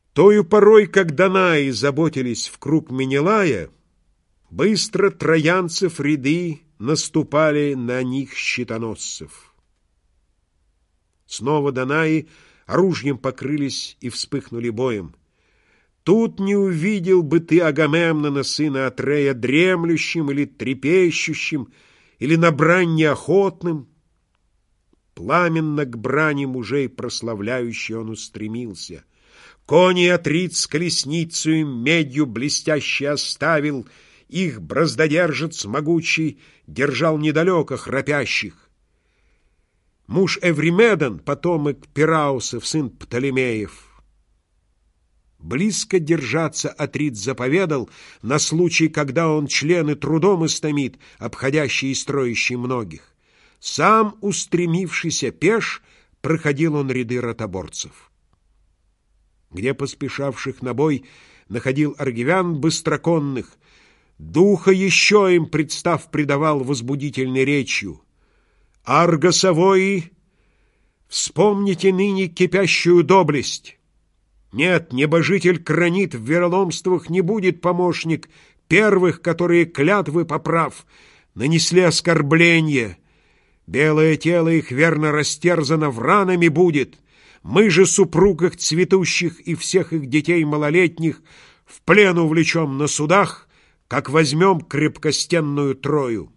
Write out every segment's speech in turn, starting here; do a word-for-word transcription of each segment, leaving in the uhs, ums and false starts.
Тою порой, как Данаи заботились в круг Менелая, быстро троянцев ряды наступали на них щитоносцев. Снова Данаи оружием покрылись и вспыхнули боем. Тут не увидел бы ты Агамемнона, сына Атрея, дремлющим или трепещущим, или на брань неохотным. Пламенно к брани мужей прославляющий он устремился. Кони Атриц с колесницею медью блестящей оставил, их браздодержец могучий держал недалеко храпящих. Муж Эвримедон, потомок Пираусов, сын Птолемеев. Близко держаться Атриц заповедал на случай, когда он члены трудом истомит, обходящий и строящий многих. Сам, устремившийся пеш, проходил он ряды ротоборцев. Где поспешавших на бой находил аргивян быстроконных, духа еще им, представ, предавал возбудительной речью. «Аргосовои, вспомните ныне кипящую доблесть! Нет, небожитель Кранит в вероломствах не будет помощник первых, которые, клятвы поправ, нанесли оскорбление. Белое тело их верно растерзано вранами будет. Мы же супруг их цветущих и всех их детей малолетних в плен увлечем на судах, как возьмем крепкостенную Трою».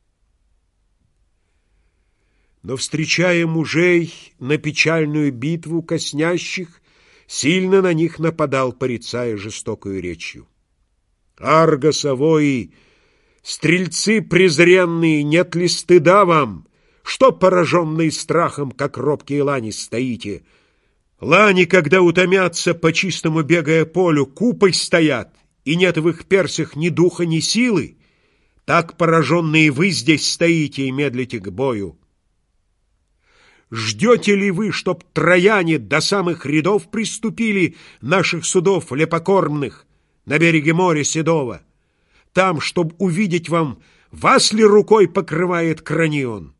Но, встречая мужей на печальную битву коснящих, сильно на них нападал, порицая жестокую речью. «Аргосовои, стрельцы презренные, нет ли стыда вам? Что, пораженные страхом, как робкие лани, стоите? Лани, когда утомятся, по чистому бегая полю, купой стоят, и нет в их персях ни духа, ни силы. Так пораженные вы здесь стоите и медлите к бою. Ждете ли вы, чтоб трояне до самых рядов приступили наших судов лепокормных на береге моря Седого? Там, чтоб увидеть вам, вас ли рукой покрывает Кранион?